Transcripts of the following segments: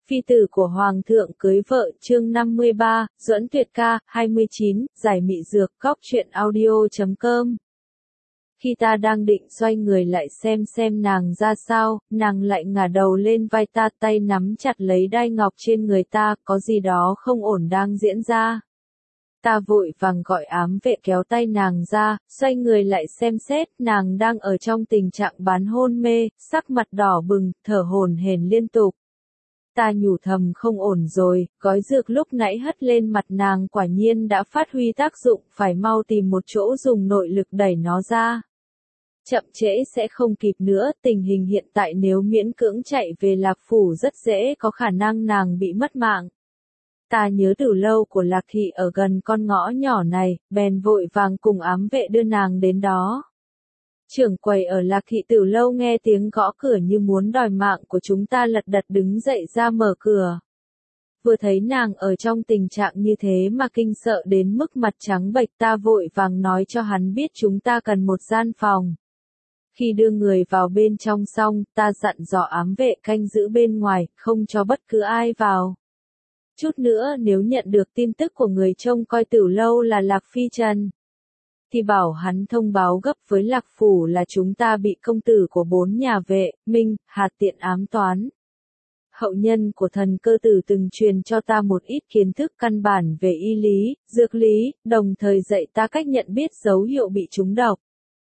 Phi tử của Hoàng thượng cưới vợ chương 53, Duẫn Tuyệt ca, 29, giải mị dược, góc truyện audio.com. Khi ta đang định xoay người lại xem nàng ra sao, nàng lại ngả đầu lên vai ta, tay nắm chặt lấy đai ngọc trên người ta, có gì đó không ổn đang diễn ra. Ta vội vàng gọi ám vệ kéo tay nàng ra, xoay người lại xem xét, nàng đang ở trong tình trạng bán hôn mê, sắc mặt đỏ bừng, thở hổn hển liên tục. Ta nhủ thầm không ổn rồi, gói dược lúc nãy hất lên mặt nàng quả nhiên đã phát huy tác dụng, phải mau tìm một chỗ dùng nội lực đẩy nó ra. Chậm trễ sẽ không kịp nữa, tình hình hiện tại nếu miễn cưỡng chạy về Lạc Phủ rất dễ có khả năng nàng bị mất mạng. Ta nhớ từ lâu của Lạc Thị ở gần con ngõ nhỏ này, bèn vội vàng cùng ám vệ đưa nàng đến đó. Trưởng quầy ở Lạc Thị từ lâu nghe tiếng gõ cửa như muốn đòi mạng của chúng ta lật đật đứng dậy ra mở cửa. Vừa thấy nàng ở trong tình trạng như thế mà kinh sợ đến mức mặt trắng bệch, ta vội vàng nói cho hắn biết chúng ta cần một gian phòng. Khi đưa người vào bên trong xong, ta dặn dò ám vệ canh giữ bên ngoài, không cho bất cứ ai vào. Chút nữa nếu nhận được tin tức của người trông coi từ lâu là Lạc Phi Trần, thì bảo hắn thông báo gấp với Lạc Phủ là chúng ta bị công tử của 4 nhà vệ, Minh, Hạt tiện ám toán. Hậu nhân của thần cơ tử từng truyền cho ta một ít kiến thức căn bản về y lý, dược lý, đồng thời dạy ta cách nhận biết dấu hiệu bị trúng độc.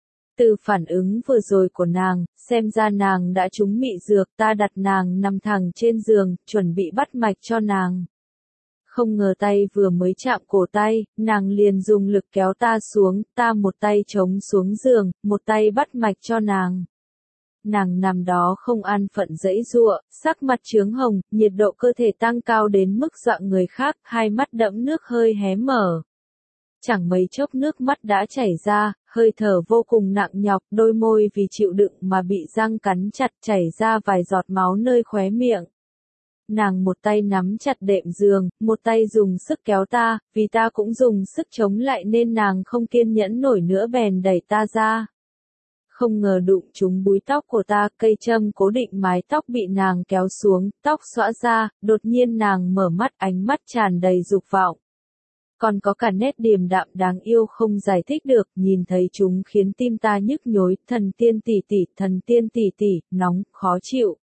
Từ phản ứng vừa rồi của nàng, xem ra nàng đã trúng mị dược, ta đặt nàng nằm thẳng trên giường, chuẩn bị bắt mạch cho nàng. Không ngờ tay vừa mới chạm cổ tay, nàng liền dùng lực kéo ta xuống, ta một tay chống xuống giường, một tay bắt mạch cho nàng. Nàng nằm đó không an phận giãy giụa, sắc mặt chướng hồng, nhiệt độ cơ thể tăng cao đến mức dọa người khác, hai mắt đẫm nước hơi hé mở. Chẳng mấy chốc nước mắt đã chảy ra, hơi thở vô cùng nặng nhọc, đôi môi vì chịu đựng mà bị răng cắn chặt chảy ra vài giọt máu nơi khóe miệng. Nàng một tay nắm chặt đệm giường, một tay dùng sức kéo ta, vì ta cũng dùng sức chống lại nên nàng không kiên nhẫn nổi nữa bèn đẩy ta ra. Không ngờ đụng trúng búi tóc của ta, cây châm cố định mái tóc bị nàng kéo xuống, tóc xõa ra, đột nhiên nàng mở mắt, ánh mắt tràn đầy dục vọng. Còn có cả nét điềm đạm đáng yêu không giải thích được, nhìn thấy chúng khiến tim ta nhức nhối, thần tiên tỷ tỷ, nóng, khó chịu.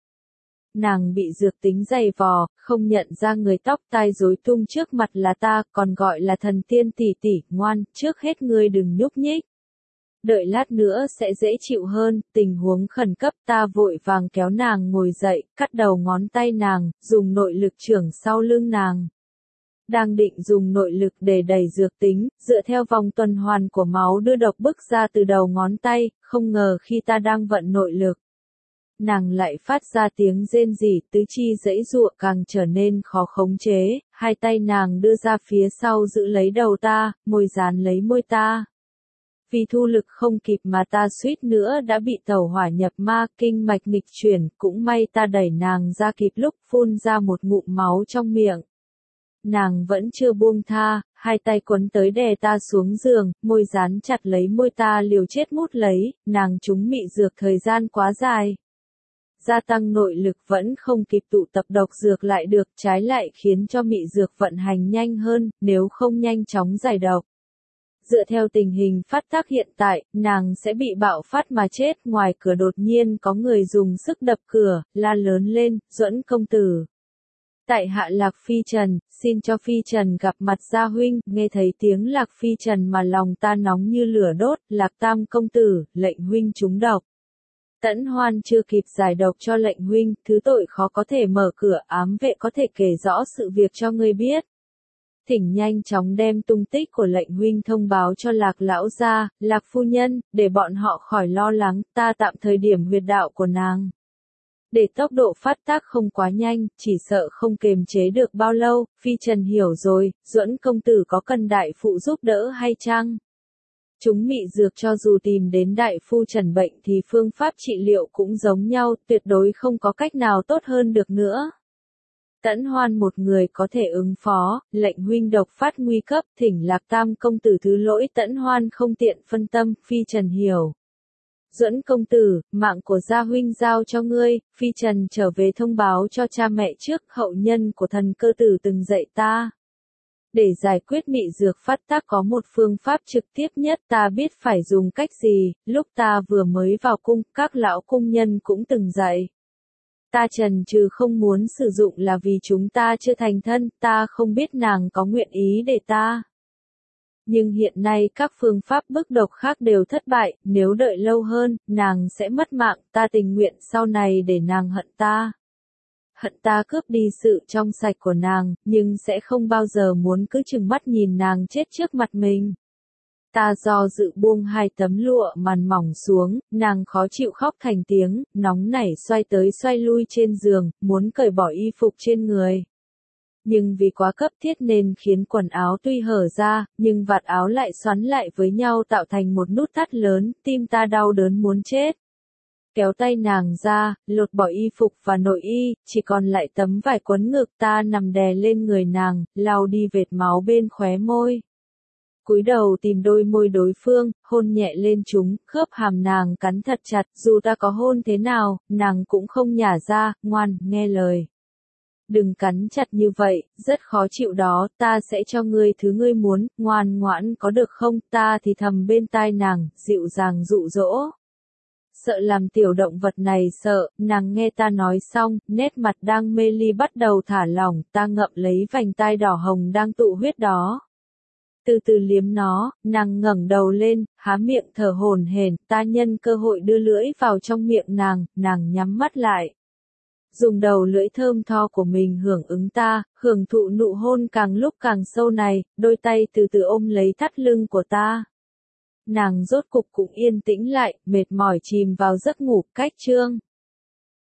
Nàng bị dược tính dày vò, không nhận ra người tóc tai rối tung trước mặt là ta, còn gọi là thần tiên tỷ tỷ, ngoan, trước hết ngươi đừng nhúc nhích. Đợi lát nữa sẽ dễ chịu hơn, tình huống khẩn cấp ta vội vàng kéo nàng ngồi dậy, cắt đầu ngón tay nàng, dùng nội lực chưởng sau lưng nàng. Đang định dùng nội lực để đẩy dược tính, dựa theo vòng tuần hoàn của máu đưa độc bức ra từ đầu ngón tay, không ngờ khi ta đang vận nội lực, nàng lại phát ra tiếng rên rỉ, tứ chi giãy giụa càng trở nên khó khống chế, hai tay nàng đưa ra phía sau giữ lấy đầu ta, môi dán lấy môi ta. Vì thu lực không kịp mà ta suýt nữa đã bị tẩu hỏa nhập ma, kinh mạch nghịch chuyển, cũng may ta đẩy nàng ra kịp lúc phun ra một ngụm máu trong miệng. Nàng vẫn chưa buông tha, hai tay quấn tới đè ta xuống giường, môi dán chặt lấy môi ta liều chết mút lấy, nàng trúng mị dược thời gian quá dài. Gia tăng nội lực vẫn không kịp tụ tập độc dược lại được, trái lại khiến cho mị dược vận hành nhanh hơn, nếu không nhanh chóng giải độc. Dựa theo tình hình phát tác hiện tại, nàng sẽ bị bạo phát mà chết. Ngoài cửa đột nhiên có người dùng sức đập cửa, la lớn lên, Duẫn công tử. Tại hạ Lạc Phi Trần, xin cho Phi Trần gặp mặt gia huynh, nghe thấy tiếng Lạc Phi Trần mà lòng ta nóng như lửa đốt, Lạc Tam công tử, lệnh huynh trúng độc. Tẫn Hoan chưa kịp giải độc cho lệnh huynh, thứ tội khó có thể mở cửa, ám vệ có thể kể rõ sự việc cho ngươi biết. Thỉnh nhanh chóng đem tung tích của lệnh huynh thông báo cho Lạc lão gia, Lạc phu nhân, để bọn họ khỏi lo lắng, ta tạm thời điểm huyệt đạo của nàng. Để tốc độ phát tác không quá nhanh, chỉ sợ không kềm chế được bao lâu, Phi Trần hiểu rồi, Duẫn công tử có cần đại phụ giúp đỡ hay chăng? Chúng mị dược cho dù tìm đến đại phu trần bệnh thì phương pháp trị liệu cũng giống nhau, tuyệt đối không có cách nào tốt hơn được nữa. Tẫn Hoan một người có thể ứng phó, lệnh huynh độc phát nguy cấp, thỉnh Lạc Tam công tử thứ lỗi. Tẫn Hoan không tiện phân tâm, Phi Trần hiểu. Duẫn công tử, mạng của gia huynh giao cho ngươi, phi trần trở về thông báo cho cha mẹ trước, hậu nhân của thần cơ tử từng dạy ta. Để giải quyết mị dược phát tác có một phương pháp trực tiếp nhất, ta biết phải dùng cách gì, lúc ta vừa mới vào cung, các lão cung nhân cũng từng dạy. Ta chần chừ không muốn sử dụng là vì chúng ta chưa thành thân, ta không biết nàng có nguyện ý để ta. Nhưng hiện nay các phương pháp bức độc khác đều thất bại, nếu đợi lâu hơn, nàng sẽ mất mạng, ta tình nguyện sau này để nàng hận ta. Hận ta cướp đi sự trong sạch của nàng, nhưng sẽ không bao giờ muốn cứ chừng mắt nhìn nàng chết trước mặt mình. Ta do dự buông hai tấm lụa màn mỏng xuống, nàng khó chịu khóc thành tiếng, nóng nảy xoay tới xoay lui trên giường, muốn cởi bỏ y phục trên người. Nhưng vì quá cấp thiết nên khiến quần áo tuy hở ra, nhưng vạt áo lại xoắn lại với nhau tạo thành một nút thắt lớn, tim ta đau đớn muốn chết. Kéo tay nàng ra, lột bỏ y phục và nội y, chỉ còn lại tấm vải quấn ngực, ta nằm đè lên người nàng, lau đi vệt máu bên khóe môi. Cúi đầu tìm đôi môi đối phương, hôn nhẹ lên chúng, khớp hàm nàng cắn thật chặt, dù ta có hôn thế nào, nàng cũng không nhả ra, ngoan, nghe lời. Đừng cắn chặt như vậy, rất khó chịu đó, ta sẽ cho ngươi thứ ngươi muốn, ngoan ngoãn có được không, ta thì thầm bên tai nàng, dịu dàng dụ dỗ. Sợ làm tiểu động vật này sợ, nàng nghe ta nói xong, nét mặt đang mê ly bắt đầu thả lỏng, ta ngậm lấy vành tai đỏ hồng đang tụ huyết đó. Từ từ liếm nó, nàng ngẩng đầu lên, há miệng thở hổn hển, ta nhân cơ hội đưa lưỡi vào trong miệng nàng nhắm mắt lại. Dùng đầu lưỡi thơm tho của mình hưởng ứng ta, hưởng thụ nụ hôn càng lúc càng sâu này, đôi tay từ từ ôm lấy thắt lưng của ta. Nàng rốt cục cũng yên tĩnh lại, mệt mỏi chìm vào giấc ngủ, cách chương.